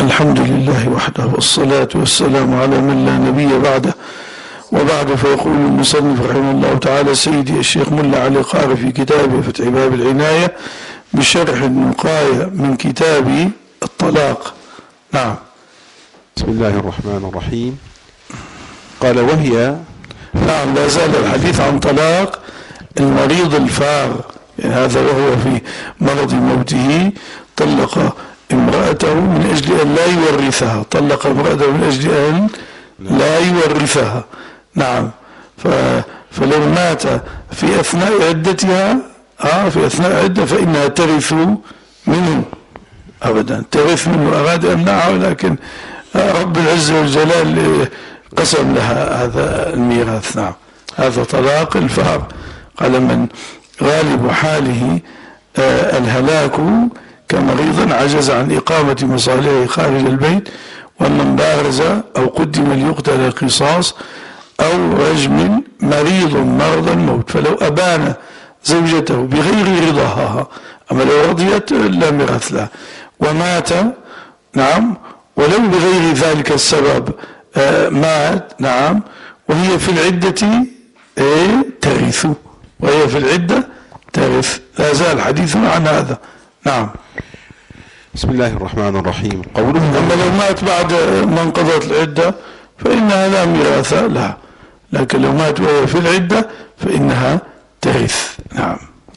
الحمد لله وحده والصلاة والسلام على من لا نبي بعده. وبعد، فيقول المصنف رحمه الله تعالى سيدي الشيخ ملا علي قاري في كتابه فتح باب العناية بشرح النقاية من كتاب الطلاق. نعم. بسم الله الرحمن الرحيم. قال وهي، نعم، لا زال الحديث عن طلاق المريض الفار، يعني هذا وهو في مرض موته طلق امرأته من أجل أن لا يورثها، طلق امرأته من أجل أن لا يورثها. نعم. فلو مات في أثناء عدتها في أثناء عدة فإنها ترث منه أبدا، ترث منه. أراد أمنعها ولكن رب العزة والجلال قسم لها هذا الميراث. نعم. هذا طلاق الفار. قال من غالب حاله الهلاك كمريض عجز عن إقامة مصالحه خارج البيت، ومن بارز أو قدم ليقتل القصاص أو رجم مريض مرض الموت، فلو أبان زوجته بغير رضاها، أما لو رضيت لا ميراث لها، ومات، نعم، ولو بغير ذلك السبب مات، نعم، وهي في العدة ترث، وهي في العدة ترث. لا زال حديثنا عن هذا. نعم. بسم الله الرحمن الرحيم. قوله أما لو مات بعد ما انقضت العدة فإنها لا ميراث لها، لكن لو مات وهي في العدة فإنها ترث. نعم.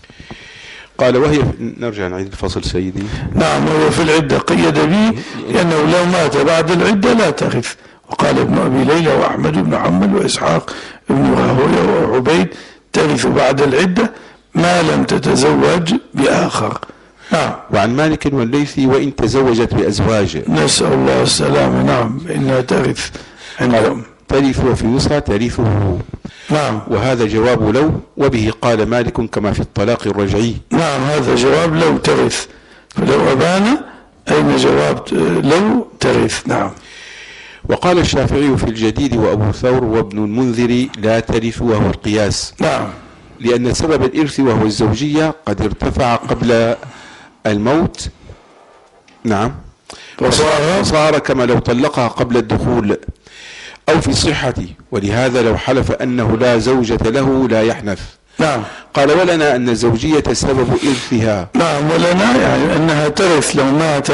قال وهي، نرجع نعيد الفصل سيدي. نعم. وهو في العدة قيد به لأنه لو مات بعد العدة لا ترث. وقال ابن أبي ليلى وأحمد بن حنبل وإسحاق بن راهويه وعبيد ترث بعد العدة ما لم تتزوج بآخر. نعم. وعن مالك والليثي وإن تزوجت بأزواج. نسأل الله السلامة. نعم. إنها ترث عندهم. ترث وفي يسرى ترثه. نعم. وهذا جواب لو، وبه قال مالك كما في الطلاق الرجعي. نعم. هذا جواب لو ترث، فلو أبان أين جواب لو ترث. نعم. وقال الشافعي في الجديد وأبو ثور وابن المنذر لا ترث وهو القياس. نعم. لأن سبب الإرث وهو الزوجية قد ارتفع قبل الموت. نعم. وصار كما لو طلقها قبل الدخول أو في الصحة، ولهذا لو حلف أنه لا زوجة له لا يحنث. نعم. قال ولنا أن الزوجية سبب إرثها. نعم. ولنا يعني أنها ترث لو مات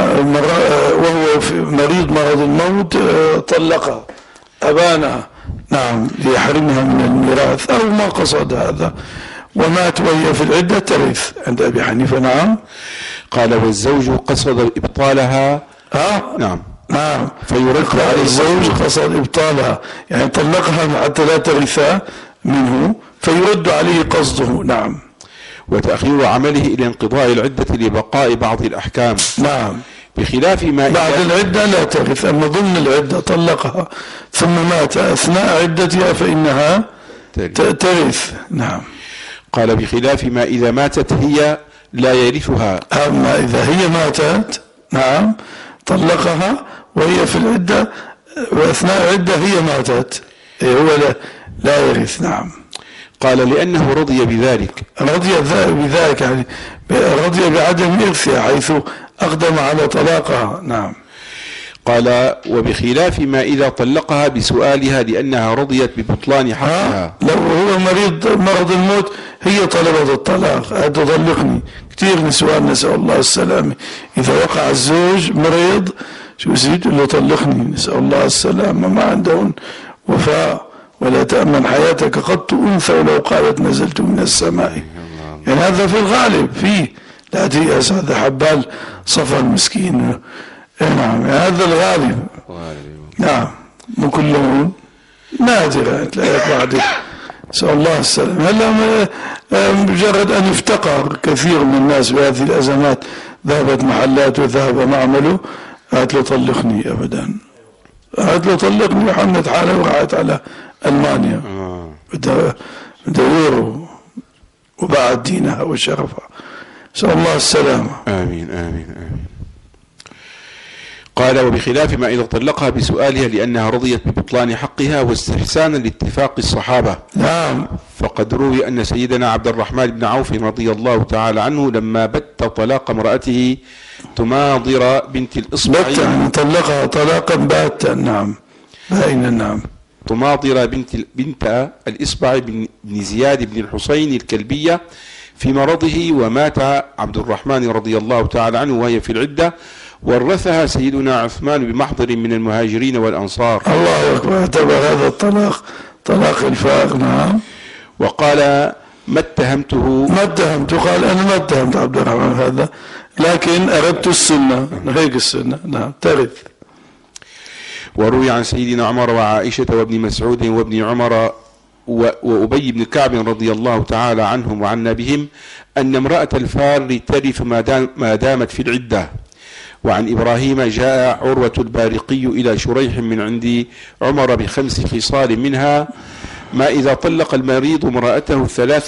وهو في مرض الموت طلقها أبانها، نعم، ليحرمها من الميراث أو ما قصد هذا، ومات وهي في العدة ترث عند أبي حنيفة. نعم. قال والزوج قصد إبطالها. نعم. نعم. فيرد عليه الزوج قصد إبطالها، يعني طلقها حتى لا ترث منه، فيرد عليه قصده. نعم. وتأخير عمله إلى انقضاء العدة لبقاء بعض الأحكام. نعم. بخلاف ما بعد العدة لا ترث، أما ضمن العدة طلقها ثم مات أثناء عدتها فإنها ترث. نعم. قال بخلاف ما إذا ماتت هي لا يرثها. أما إذا هي ماتت، نعم، طلقها وهي في العدة وأثناء عدة هي ماتت، هو لا يرث. نعم. قال لأنه رضي بذلك. رضي بذلك يعني رضي بعدم إرثها حيث أقدم على طلاقها. نعم. قال وبخلاف ما إذا طلقها بسؤالها لأنها رضيت ببطلان حقها. لو هو مرض الموت هي طلبت الطلاق، تطلقني. كثير نسوان نسأل الله السلامة إذا وقع الزوج مريض شو يصير له طلقني، نسأل الله السلامة، ما عندهم وفاء. ولا تأمن حياتك قط أنثى ولو قالت نزلت من السماء. يعني هذا في الغالب فيه، لا تيأس، هذا حبال صفا المسكين. نعم. هذا الغالب. نعم. مو كلهم، نادرة تلاقيك بعد. نسأل الله السلام. هلا مجرد أن يفتقر كثير من الناس بهذه الأزمات، ذهبت محلات وذهب معمله، قالت له طلقني أبدا، قالت له طلقني وحملت حالها وراحت على ألمانيا بدوروا وبعد دينها وشرفها. نسأل الله السلامة. آمين آمين آمين. قال وبخلاف ما إذا طلقها بسؤالها لأنها رضيت ببطلان حقها واستحسانا لاتفاق الصحابة. نعم. فقد روي أن سيدنا عبد الرحمن بن عوف رضي الله تعالى عنه لما بت طلاق امرأته تماضر بنت الإصبع، يعني طلقها طلاقا باتا. نعم باينا. نعم. تماضر بنت الإصبع بن زياد بن الحسين الكلبية في مرضه، ومات عبد الرحمن رضي الله تعالى عنه وهي في العدة، ورثها سيدنا عثمان بمحضر من المهاجرين والأنصار. الله أكبر. اعتبر هذا الطلاق طلاق الفاق. نعم. وقال ما اتهمته، قال أنا ما اتهمت عبد الرحمن هذا، لكن أردت السنة. هيك السنة. نعم ترث. وروي عن سيدنا عمر وعائشة وابن مسعود وابن عمر وأبي بن كعب رضي الله تعالى عنهم وعنا بهم أن امرأة الفار ترث ما دامت في العدة. وعن إبراهيم جاء عروة البارقي إلى شريح من عند عمر ب5 خصال منها ما إذا طلق المريض امرأته 3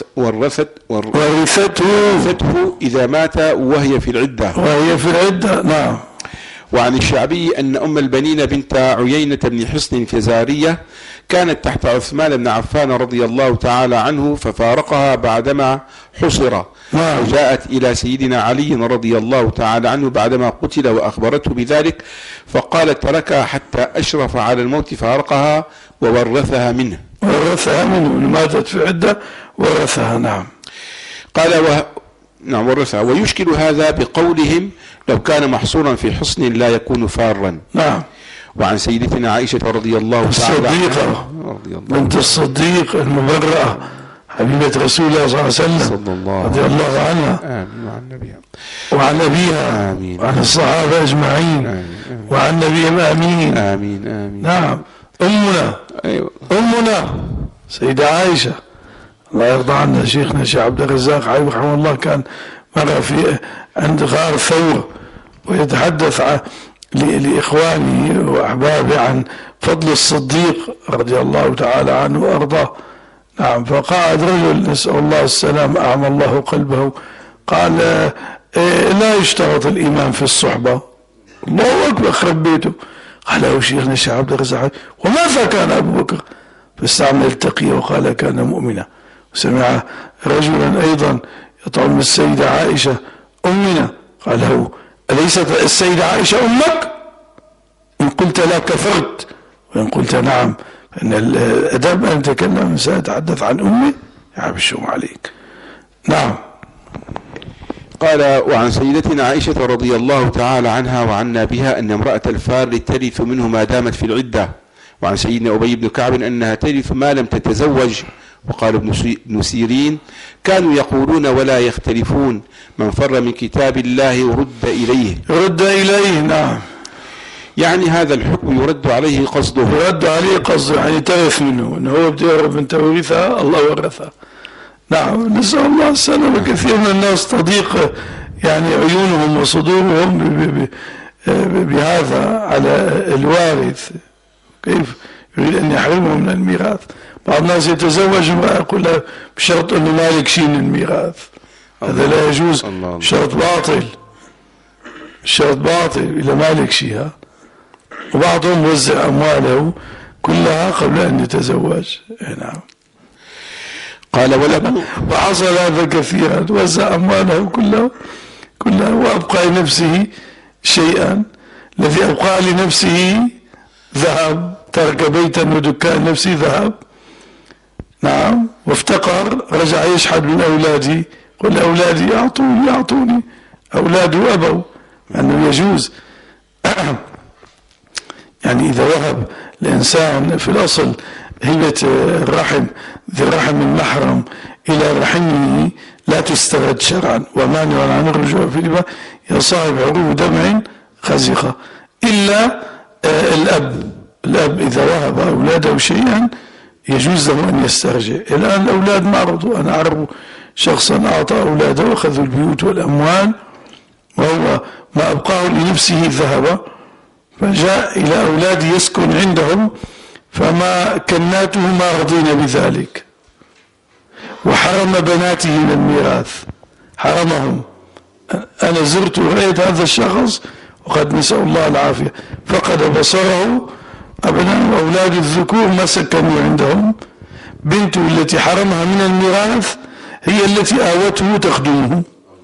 ورثته إذا مات وهي في العدة. نعم. وعن الشعبي أن أم البنين بنت عيينة بن حصن الفزارية كانت تحت عثمان بن عفان رضي الله تعالى عنه ففارقها بعدما حصر، وجاءت إلى سيدنا علي رضي الله تعالى عنه بعدما قتل وأخبرته بذلك، فقالت تركها حتى أشرف على الموت فارقها وورثها منه. ماتت في عدة ورثها. نعم. قال نعم ورثها. ويشكل هذا بقولهم لو كان محصورا في حصن لا يكون فارا. نعم. وعن سيدتنا عائشة رضي الله تعالى عنها بنت الصديق المبرأة حبيبة رسول الله صلى الله عليه وسلم رضي الله عنها. آمين. وعن أبيها. آمين. وعن الصحابة أجمعين. آمين. وعن نبيهم. آمين. آمين. نعم. أمنا سيدة عائشة الله يرضى عنها. شيخنا الشيخ عبد الرزاق عليه رحمه الله كان مرة عند غار ثور ويتحدث لإخوانه وأحبابه عن فضل الصديق رضي الله تعالى عنه وأرضاه. نعم. فقعد رجل نسأل الله السلام أعمى الله قلبه قال لا يشترط الإيمان في الصحبة. الله أكبر خرب بيته. قال له شيخنا الشيخ عبد الرزاق وماذا كان أبو بكر؟ فاستعمل التقية وقال كان مؤمنا. وسمع رجلا أيضا يطعم السيدة عائشة أمنا قال له أليست السيدة عائشة أمك؟ إن قلت لا كفرت، وإن قلت نعم فإن الأدب أن تكلم سأتحدث عن أمي يعبشهم عليك. نعم. قال وعن سيدتنا عائشة رضي الله تعالى عنها وعنا بها أن امرأة الفار ترث منه ما دامت في العدة. وعن سيدنا أبي بن كعب أنها ترث ما لم تتزوج. وقال ابن سيرين كانوا يقولون ولا يختلفون من فر من كتاب الله رد إليه. نعم. يعني هذا الحكم يرد عليه قصده. يعني ترث منه انه هو بده يهرب من توريثها الله ورثها. نعم. نسأل الله السلامة. كثير من الناس تضيق يعني عيونهم وصدورهم بهذا على الوارث، كيف يريد أن يحرمه من الميراث. بعض الناس يتزوج امرأة يقول لها بشرط أنه مالك شيء من الميراث. هذا لا يجوز. شرط باطل إلى مالك شيء. وبعضهم وزع أمواله كلها قبل أن يتزوج. نعم. قال وحصل هذا كثيرا. وزع أمواله كلها وأبقى لنفسه شيئا. الذي أبقى لنفسه ذهب، ترك بيتا ودكان نفسه ذهب. نعم. وافتقر رجع يشحد من أولاده. قل أولادي أعطوني. أولاده أبوا. أنه يجوز يعني إذا وهب الإنسان في الأصل هبة الرحم ذي الرحم المحرم إلى رحمه لا تسترد شرعا، ومانع عن الرجوع في الإباء يا صاحب عروض دمع خزقة. إلا الأب إذا وهب أولاده شيئا يجوز له أن يسترجع. الآن الأولاد معرضوا. أنا أعرف شخصا أعطى أولاده وأخذوا البيوت والأموال وهو ما أبقاه لنفسه ذهب، فجاء إلى أولاد يسكن عندهم فما كناته ما رضين بذلك، وحرم بناته من الميراث، حرمهم. أنا زرت ورأيت هذا الشخص وقد نسأل الله العافية فقد بصره، أبناء أولاد الذكور ما سكنوا عندهم، بنته التي حرمها من الميراث هي التي آوته تخدمه،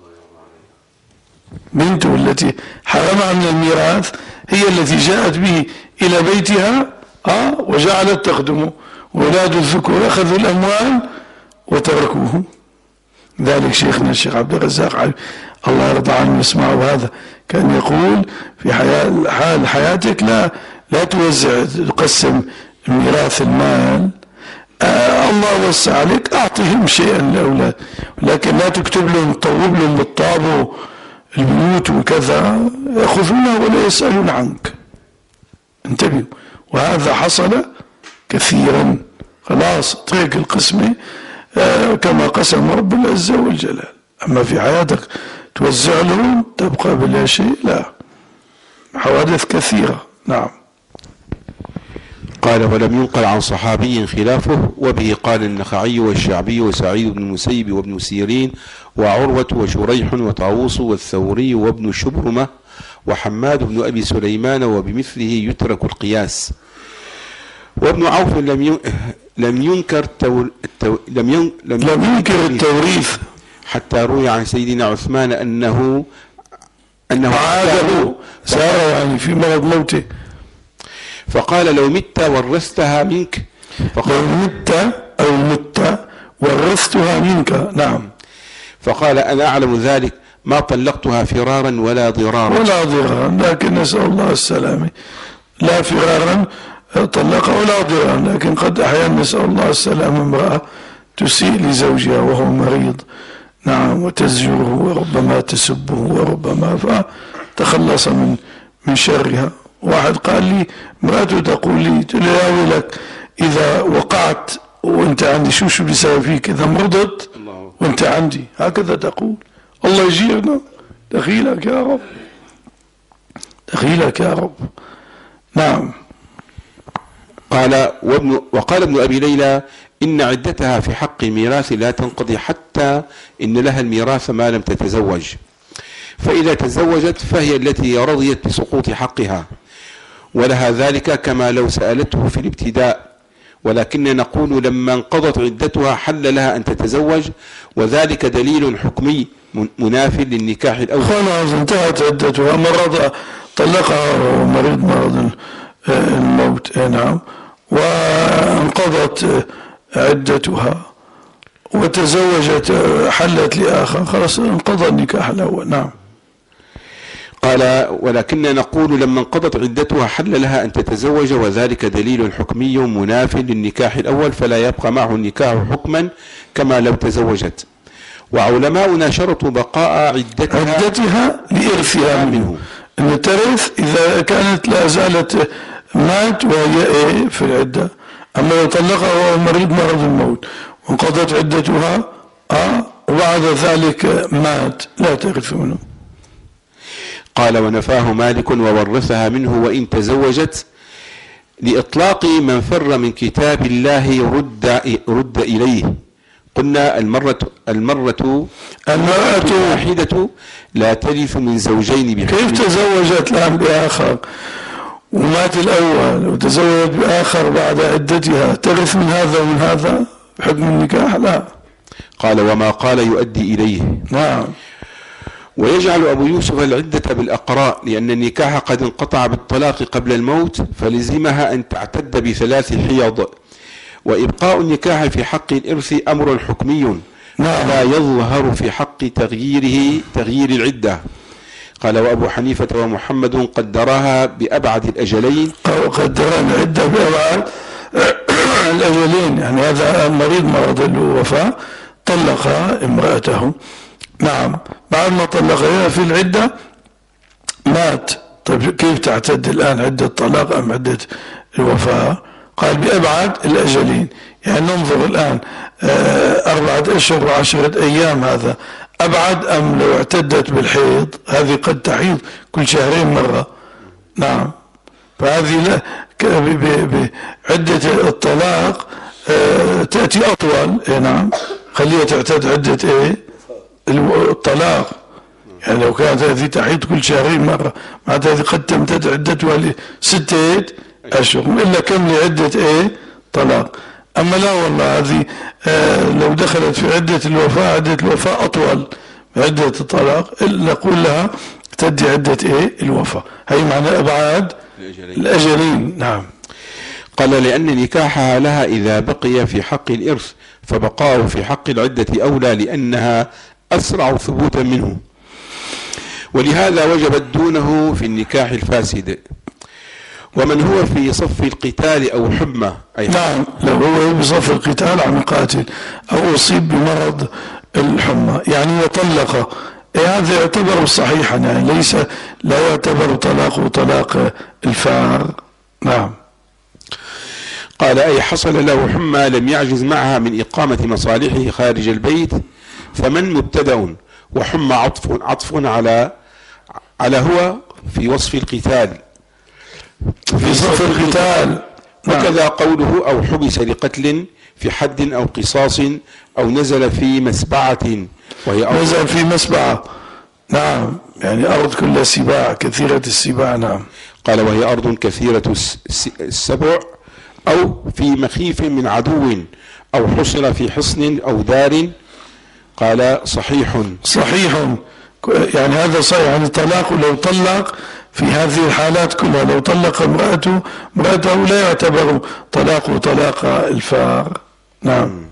بنته التي حرمها من الميراث هي التي جاءت به إلى بيتها وجعلت تخدمه، أولاد الذكور أخذوا الأموال وتركوه. ذلك شيخنا الشيخ عبد الرزاق الله يرضى عنه يسمعه هذا كان يقول في حال حياتك لا توزع تقسم ميراث المال، الله وسع عليك أعطهم شيئا للأولاد، لكن لا تكتب لهم تطوب لهم بالطابو البيوت وكذا، يأخذونها ولا يسألون عنك. انتبهوا، وهذا حصل كثيرا. خلاص ترك القسمة كما قسم رب العزة والجلال، أما في حياتك توزع لهم تبقى بلا شيء، لا، حوادث كثيرة. نعم. قال ولم ينقل عن صحابي خلافه، وبه قال النخعي والشعبي وسعيد بن المسيب وابن سيرين وعروة وشريح وطاووس والثوري وابن شبرمة وحماد بن أبي سليمان، وبمثله يترك القياس. وابن عوف لم ينكر التوريث حتى روي عن سيدنا عثمان أنه عاده سار يعني في مرض موته، فقال لو مت ورثتها منك، لو مت ورثتها منك. نعم. فقال أنا أعلم ذلك ما طلقتها فرارا ولا ضرارا، لكن نسأل الله السلامة، لا فرارا طلقها ولا ضرارا، لكن قد أحيانا نسأل الله السلامة امرأة تسيء لزوجها وهو مريض، نعم، وتزجره وربما تسبه وربما فتخلص من شرها. واحد قال لي امرأته تقول لي يا ويلك إذا وقعت وانت عندي شو بيساوي فيك إذا مرضت وانت عندي، هكذا تقول. الله يجيرنا، دخيلك يا رب، دخيلك يا رب. نعم. وقال ابن أبي ليلى إن عدتها في حق الميراث لا تنقضي حتى إن لها الميراث ما لم تتزوج، فإذا تزوجت فهي التي رضيت بسقوط حقها، ولها ذلك كما لو سألته في الابتداء، ولكن نقول لما انقضت عدتها حل لها أن تتزوج، وذلك دليل حكمي مناف للنكاح الأول. خلاص انتهت عدتها، مرض طلقها مريض مرض الموت، نعم، وانقضت عدتها وتزوجت حلت لآخر، خلاص انقضى النكاح الأول. نعم. قال ولكن نقول لما انقضت عدتها حل لها أن تتزوج، وذلك دليل حكمي مناف للنكاح الأول، فلا يبقى معه النكاح حكما كما لو تزوجت. وعلماؤنا شرطوا بقاء عدتها لإرثها منه، أن ترث إذا كانت لا زالت مات وهي في العدة، أما لو طلقها وهو مريض مرض الموت وانقضت عدتها وبعد ذلك مات لا ترث منه. قال ونفاه مالك وورثها منه وإن تزوجت، لإطلاق من فر من كتاب الله رد إليه. قلنا المرة واحدة لا ترث من زوجين بحكم. كيف تزوجت الآن بآخر ومات الأول وتزوجت بآخر بعد عدتها، ترث من هذا ومن هذا بحكم النكاح؟ لا. قال وما قال يؤدي إليه. نعم. ويجعل أبو يوسف العدة بالأقراء، لأن النكاح قد انقطع بالطلاق قبل الموت، فلزمها أن تعتد ب3 حيض، وإبقاء النكاح في حق الإرث أمر حكمي. نعم. لا يظهر في حق تغيير العدة. قال وأبو حنيفة ومحمد قدرها بأبعد الأجلين. قدر العدة بأبعد الأجلين، يعني هذا مريض مرض الوفاة طلق امرأته، نعم، بعد ما طلقها في العدة مات. طيب كيف تعتد الآن، عدة طلاق أم عدة الوفاة؟ قال بأبعد الأجلين، يعني ننظر الآن 4 أشهر و10 أيام، هذا أبعد أم لو اعتدت بالحيض؟ هذه قد تحيض كل 2 مرة. نعم. فهذه بعدة الطلاق تأتي أطول. نعم، خليها تعتد عدة الطلاق، يعني لو كانت هذه تحيض كل شهرين مرة، معناتها هذه قد تمتد عدتها 6 أشهر، إلا كم لعدة طلاق. أما لا والله هذه لو دخلت في عدة الوفاة أطول عدة الطلاق، نقول لها تدي عدة الوفاة. هي معنى أبعاد الأجلين. نعم. قال لأن نكاحها لها إذا بقي في حق الإرث فبقاؤه في حق العدة أولى لأنها أسرع ثبوتا منه، ولهذا وجبت دونه في النكاح الفاسد. ومن هو في صف القتال أو حمى نعم، لو هو بصف القتال عم يقاتل أو أصيب بمرض الحمى يعني وطلق، هذا يعتبر صحيحا، يعني ليس لا يعتبر طلاق الفار. نعم. قال أي حصل له حمى لم يعجز معها من إقامة مصالحه خارج البيت، فمن مبتدأ وحمى عطف على هو في وصف القتال في صف القتال. وكذا قوله أو حبس لقتل في حد أو قصاص أو نزل في مسبعة، وهي نزل في مسبعة. نعم، يعني أرض كلها سباع كثيرة السباع. نعم. قال وهي أرض كثيرة السبع أو في مخيف من عدو أو حصر في حصن أو دار. قال صحيح يعني هذا صحيح، يعني طلاق لو طلق في هذه الحالات كلها، لو طلق امرأته لا يعتبر طلاق الفار. نعم.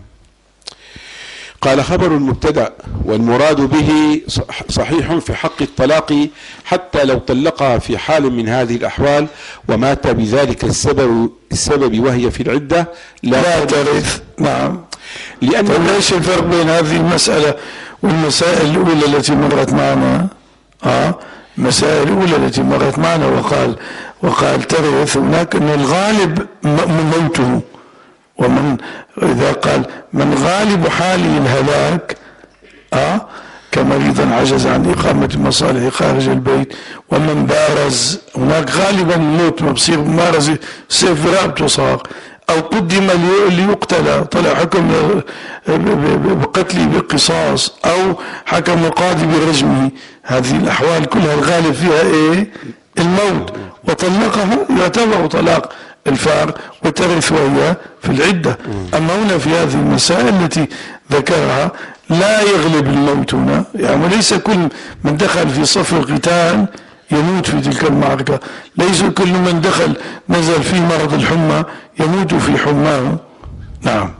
قال خبر المبتدأ والمراد به صحيح في حق الطلاق حتى لو طلقها في حال من هذه الأحوال ومات بذلك السبب وهي في العدة لا ترث. نعم. ليش الفرق بين هذه المسألة والمسائل الأولى التي مرت معنا؟ المسائل الأولى التي مرت معنا وقال ترث، هناك أن الغالب موته، ومن إذا قال من غالب حاله الهلاك كمريضا عجز عن إقامة المصالح خارج البيت، ومن بارز هناك غالبا الموت، ما بصير ممارسة سيف برقبته صار، أو قدم ليقتل طلع حكم بقتله بقصاص، أو حكم القاضي برجمه. هذه الأحوال كلها الغالب فيها الموت، وطلقه يعتبر طلاق الفار وترث وهي في العدة. أما هنا في هذه المسائل التي ذكرها لا يغلب الموت هنا، يعني ليس كل من دخل في صف القتال يموت في تلك المعركة، ليس كل من دخل نزل في مرض الحمى يموت في حماه. نعم.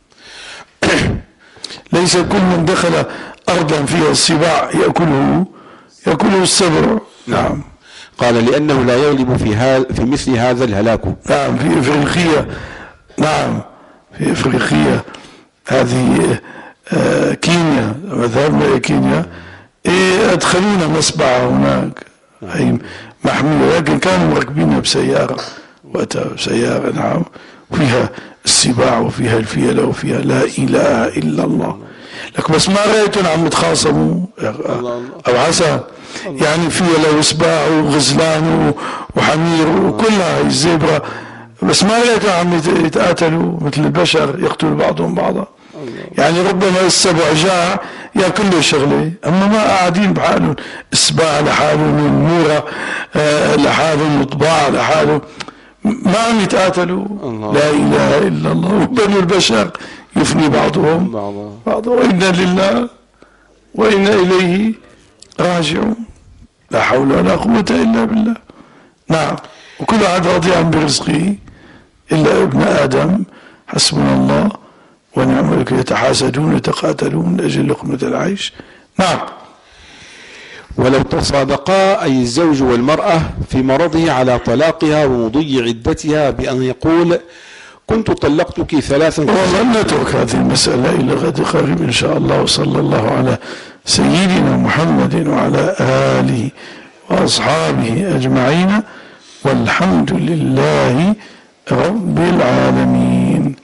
ليس كل من دخل أرضا فيها السباع يأكله السبع. نعم. قال لأنه لا يغلب في مثل هذا الهلاك. نعم. في إفريقيا. نعم، في إفريقيا هذه كينيا، ذهبنا كينيا، أدخلونا مسبعة هناك أي محمية، لكن كانوا مركبينها بسيارة وقتها بسيارة. نعم. وفيها السباع وفيها الفيلة وفيها لا إله إلا الله. لك بس ما رأيتهم عم يتخاصموا أو حسن، يعني فيلة وسباع وغزلان وحمير وكلها الزبرة، بس ما رأيتهم عم يتقاتلوا مثل البشر يقتلوا بعضهم بعضا. يعني ربما السبع جاع ياكل له شغله، اما ما قاعدين بحالهم، السباع لحالهم، المورة لحالهم، الطباع لحالهم، ما عم يتقاتلوا. لا اله الا الله. وبنو البشر يفني بعضهم بعضا، وإنا لله وإنا إليه راجعون. لا حول ولا قوة إلا بالله. نعم. وكل واحد راضي عن برزقه إلا ابن آدم، حسبنا الله ونعم الوكيل، يتحاسدون يتقاتلون من أجل لقمة العيش. نعم. ولو تصادقا أي الزوج والمرأة في مرضه على طلاقها ومضي عدتها بأن يقول كنت طلقتك 3. والله نترك هذه المسألة إلى غد قريب إن شاء الله، وصلى الله على سيدنا محمد وعلى آله وأصحابه أجمعين، والحمد لله رب العالمين.